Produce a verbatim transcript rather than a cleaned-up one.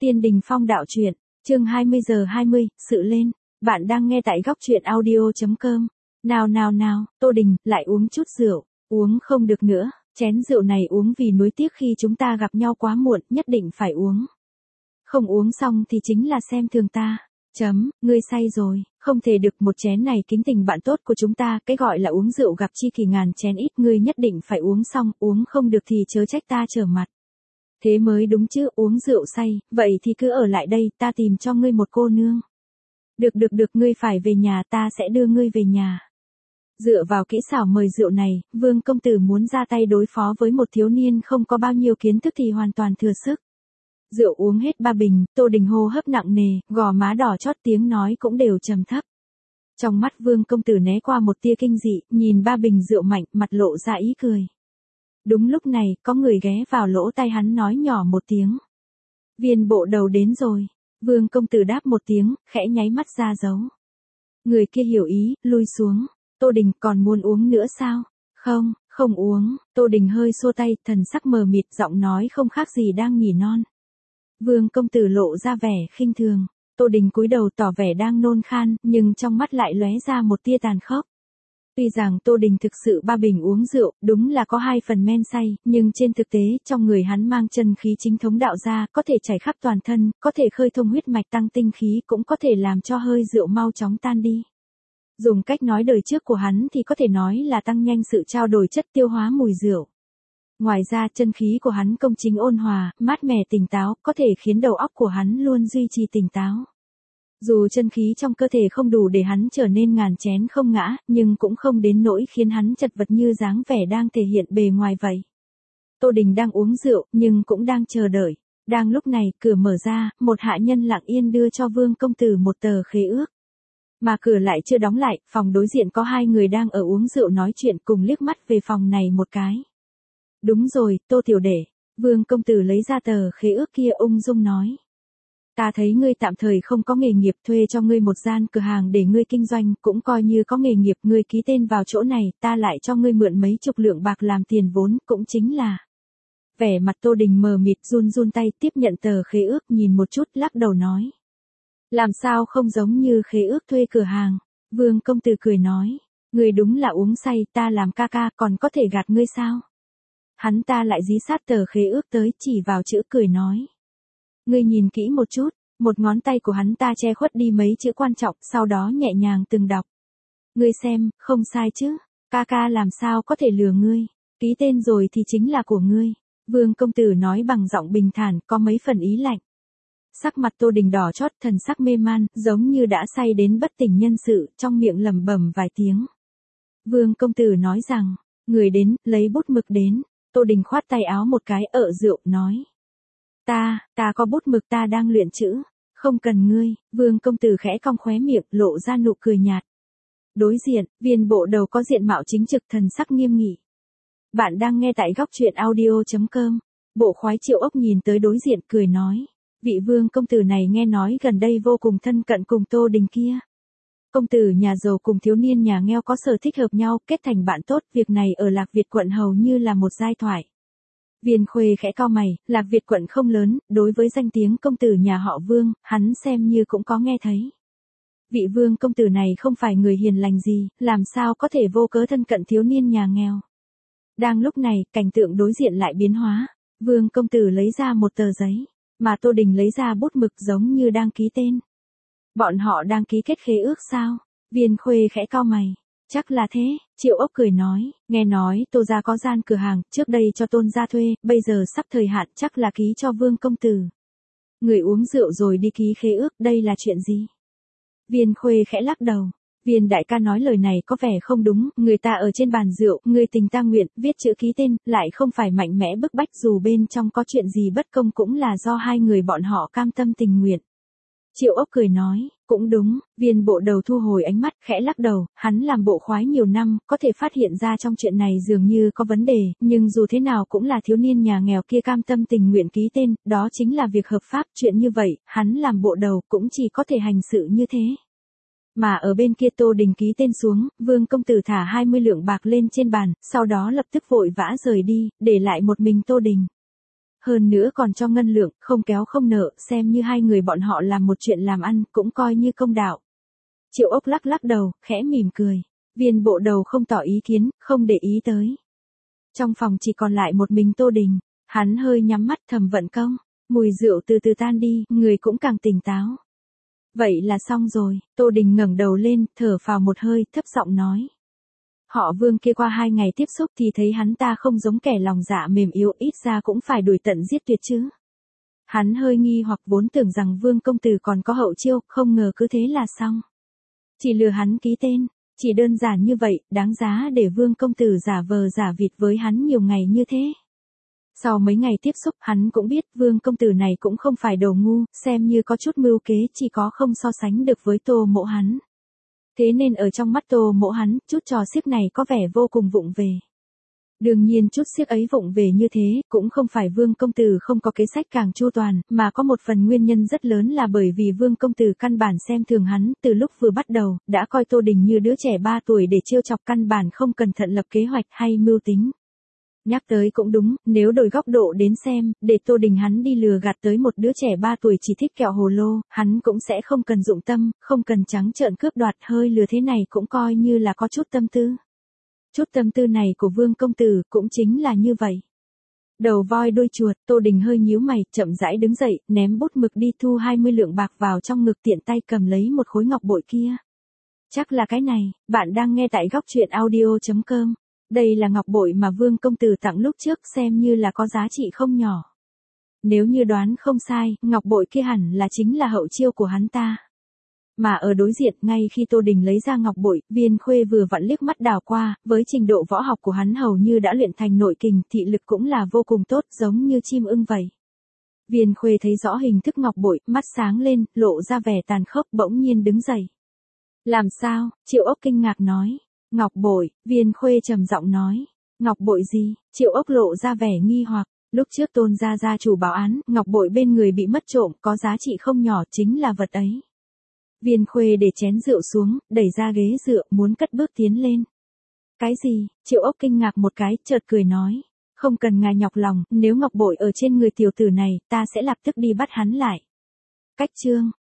Tiên Đình Phong đạo truyện, chương hai mươi giờ hai mươi, sự lên. Bạn đang nghe tại góc truyện audio chấm com. Nào nào nào, Tô Đình, lại uống chút rượu. Uống không được nữa, chén rượu này uống vì nuối tiếc khi chúng ta gặp nhau quá muộn, nhất định phải uống. Không uống xong thì chính là xem thường ta. Chấm, ngươi say rồi, không thể được, một chén này kính tình bạn tốt của chúng ta, cái gọi là uống rượu gặp chi kỷ ngàn chén ít, ngươi nhất định phải uống xong, uống không được thì chớ trách ta trở mặt. Thế mới đúng chứ, uống rượu say, vậy thì cứ ở lại đây, ta tìm cho ngươi một cô nương. Được được được, ngươi phải về nhà, ta sẽ đưa ngươi về nhà. Dựa vào kỹ xảo mời rượu này, Vương công tử muốn ra tay đối phó với một thiếu niên không có bao nhiêu kiến thức thì hoàn toàn thừa sức. Rượu uống hết ba bình, Tô Đình hô hấp nặng nề, gò má đỏ chót, tiếng nói cũng đều trầm thấp. Trong mắt Vương công tử né qua một tia kinh dị, nhìn ba bình rượu mạnh, mặt lộ ra ý cười. Đúng lúc này, có người ghé vào lỗ tai hắn nói nhỏ một tiếng. Viên bộ đầu đến rồi. Vương công tử đáp một tiếng, khẽ nháy mắt ra dấu. Người kia hiểu ý, lui xuống. Tô Đình, còn muốn uống nữa sao? Không, không uống. Tô Đình hơi xua tay, thần sắc mờ mịt, giọng nói không khác gì đang nhỉ non. Vương công tử lộ ra vẻ khinh thường. Tô Đình cúi đầu tỏ vẻ đang nôn khan, nhưng trong mắt lại lóe ra một tia tàn khốc. Tuy rằng Tô Đình thực sự ba bình uống rượu, đúng là có hai phần men say, nhưng trên thực tế, trong người hắn mang chân khí chính thống đạo ra, có thể chảy khắp toàn thân, có thể khơi thông huyết mạch tăng tinh khí, cũng có thể làm cho hơi rượu mau chóng tan đi. Dùng cách nói đời trước của hắn thì có thể nói là tăng nhanh sự trao đổi chất tiêu hóa mùi rượu. Ngoài ra, chân khí của hắn công chính ôn hòa, mát mẻ tỉnh táo, có thể khiến đầu óc của hắn luôn duy trì tỉnh táo. Dù chân khí trong cơ thể không đủ để hắn trở nên ngàn chén không ngã, nhưng cũng không đến nỗi khiến hắn chật vật như dáng vẻ đang thể hiện bề ngoài vậy. Tô Đình đang uống rượu, nhưng cũng đang chờ đợi. Đang lúc này, cửa mở ra, một hạ nhân lặng yên đưa cho Vương công tử một tờ khế ước. Mà cửa lại chưa đóng lại, phòng đối diện có hai người đang ở uống rượu nói chuyện, cùng liếc mắt về phòng này một cái. Đúng rồi, Tô tiểu đệ. Vương công tử lấy ra tờ khế ước kia, ung dung nói. Ta thấy ngươi tạm thời không có nghề nghiệp, thuê cho ngươi một gian cửa hàng để ngươi kinh doanh, cũng coi như có nghề nghiệp, ngươi ký tên vào chỗ này, ta lại cho ngươi mượn mấy chục lượng bạc làm tiền vốn, cũng chính là. Vẻ mặt Tô Đình mờ mịt, run run tay, tiếp nhận tờ khế ước, nhìn một chút, lắc đầu nói. Làm sao không giống như khế ước thuê cửa hàng? Vương công tử cười nói, ngươi đúng là uống say, ta làm ca ca, còn có thể gạt ngươi sao? Hắn ta lại dí sát tờ khế ước tới, chỉ vào chữ cười nói. Ngươi nhìn kỹ một chút, một ngón tay của hắn ta che khuất đi mấy chữ quan trọng, sau đó nhẹ nhàng từng đọc. Ngươi xem, không sai chứ, ca ca làm sao có thể lừa ngươi, ký tên rồi thì chính là của ngươi. Vương công tử nói bằng giọng bình thản, có mấy phần ý lạnh. Sắc mặt Tô Đình đỏ chót, thần sắc mê man, giống như đã say đến bất tỉnh nhân sự, trong miệng lẩm bẩm vài tiếng. Vương công tử nói rằng, người đến, lấy bút mực đến. Tô Đình khoát tay áo một cái, ợ rượu, nói. Ta, ta có bút mực, ta đang luyện chữ. Không cần ngươi. Vương công tử khẽ cong khóe miệng, lộ ra nụ cười nhạt. Đối diện, viên bộ đầu có diện mạo chính trực, thần sắc nghiêm nghị. Bạn đang nghe tại góc truyện audio chấm com. Bộ khoái Triệu Ốc nhìn tới đối diện, cười nói. Vị vương công tử này nghe nói gần đây vô cùng thân cận cùng Tô Đình kia. Công tử nhà giàu cùng thiếu niên nhà nghèo có sở thích hợp nhau, kết thành bạn tốt, việc này ở Lạc Việt quận hầu như là một giai thoại. Viên Khuê khẽ cau mày, Lạc Việt quận không lớn, đối với danh tiếng công tử nhà họ Vương, hắn xem như cũng có nghe thấy. Vị vương công tử này không phải người hiền lành gì, làm sao có thể vô cớ thân cận thiếu niên nhà nghèo. Đang lúc này, cảnh tượng đối diện lại biến hóa, vương công tử lấy ra một tờ giấy, mà Tô Đình lấy ra bút mực giống như đang ký tên. Bọn họ đang ký kết khế ước sao? Viên Khuê khẽ cau mày. Chắc là thế, Triệu Ốc cười nói, nghe nói Tô gia có gian cửa hàng, trước đây cho Tôn gia thuê, bây giờ sắp thời hạn, chắc là ký cho Vương công tử. Người uống rượu rồi đi ký khế ước, đây là chuyện gì? Viên Khuê khẽ lắc đầu. Viên đại ca nói lời này có vẻ không đúng, người ta ở trên bàn rượu, người tình ta nguyện, viết chữ ký tên, lại không phải mạnh mẽ bức bách, dù bên trong có chuyện gì bất công cũng là do hai người bọn họ cam tâm tình nguyện. Triệu Ốc cười nói, cũng đúng, viên bộ đầu thu hồi ánh mắt, khẽ lắc đầu, hắn làm bộ khoái nhiều năm, có thể phát hiện ra trong chuyện này dường như có vấn đề, nhưng dù thế nào cũng là thiếu niên nhà nghèo kia cam tâm tình nguyện ký tên, đó chính là việc hợp pháp, chuyện như vậy, hắn làm bộ đầu cũng chỉ có thể hành sự như thế. Mà ở bên kia Tô Đình ký tên xuống, Vương công tử thả hai mươi lượng bạc lên trên bàn, sau đó lập tức vội vã rời đi, để lại một mình Tô Đình. Hơn nữa còn cho ngân lượng, không kéo không nợ, xem như hai người bọn họ làm một chuyện làm ăn, cũng coi như công đạo. Triệu Ốc lắc lắc đầu, khẽ mỉm cười. Viên bộ đầu không tỏ ý kiến, không để ý tới. Trong phòng chỉ còn lại một mình Tô Đình, hắn hơi nhắm mắt thầm vận công, mùi rượu từ từ tan đi, người cũng càng tỉnh táo. Vậy là xong rồi, Tô Đình ngẩng đầu lên, thở phào một hơi, thấp giọng nói. Họ Vương kia qua hai ngày tiếp xúc thì thấy hắn ta không giống kẻ lòng dạ mềm yếu, ít ra cũng phải đuổi tận giết tuyệt chứ. Hắn hơi nghi hoặc vốn tưởng rằng Vương công tử còn có hậu chiêu, không ngờ cứ thế là xong. Chỉ lừa hắn ký tên, chỉ đơn giản như vậy, đáng giá để Vương công tử giả vờ giả vịt với hắn nhiều ngày như thế. Sau mấy ngày tiếp xúc hắn cũng biết Vương công tử này cũng không phải đồ ngu, xem như có chút mưu kế, chỉ có không so sánh được với Tô Mỗ hắn. Thế nên ở trong mắt Tô Mỗ hắn, chút trò xiếc này có vẻ vô cùng vụng về. Đương nhiên chút xiếc ấy vụng về như thế, cũng không phải Vương công tử không có kế sách càng chu toàn, mà có một phần nguyên nhân rất lớn là bởi vì Vương công tử căn bản xem thường hắn, từ lúc vừa bắt đầu, đã coi Tô Đình như đứa trẻ ba tuổi để trêu chọc, căn bản không cẩn thận lập kế hoạch hay mưu tính. Nhắc tới cũng đúng, nếu đổi góc độ đến xem, để Tô Đình hắn đi lừa gạt tới một đứa trẻ ba tuổi chỉ thích kẹo hồ lô, hắn cũng sẽ không cần dụng tâm, không cần trắng trợn cướp đoạt, hơi lừa thế này cũng coi như là có chút tâm tư. Chút tâm tư này của Vương công tử cũng chính là như vậy. Đầu voi đuôi chuột, Tô Đình hơi nhíu mày, chậm rãi đứng dậy, ném bút mực đi thu hai mươi lượng bạc vào trong ngực, tiện tay cầm lấy một khối ngọc bội kia. Chắc là cái này, bạn đang nghe tại góc truyện audio chấm com. Đây là ngọc bội mà Vương công tử tặng lúc trước, xem như là có giá trị không nhỏ. Nếu như đoán không sai, ngọc bội kia hẳn là chính là hậu chiêu của hắn ta. Mà ở đối diện, ngay khi Tô Đình lấy ra ngọc bội, Viên Khuê vừa vặn liếc mắt đảo qua, với trình độ võ học của hắn hầu như đã luyện thành nội kình, thị lực cũng là vô cùng tốt, giống như chim ưng vậy. Viên Khuê thấy rõ hình thức ngọc bội, mắt sáng lên, lộ ra vẻ tàn khốc, bỗng nhiên đứng dậy. Làm sao? Triệu Ốc kinh ngạc nói. Ngọc bội, Viên Khuê trầm giọng nói. Ngọc bội gì? Triệu Ốc lộ ra vẻ nghi hoặc. Lúc trước Tôn gia gia chủ báo án, ngọc bội bên người bị mất trộm, có giá trị không nhỏ, chính là vật ấy. Viên Khuê để chén rượu xuống, đẩy ra ghế dựa, muốn cất bước tiến lên. Cái gì? Triệu Ốc kinh ngạc một cái, chợt cười nói. Không cần ngài nhọc lòng, nếu ngọc bội ở trên người tiểu tử này, ta sẽ lập tức đi bắt hắn lại. Cách chương,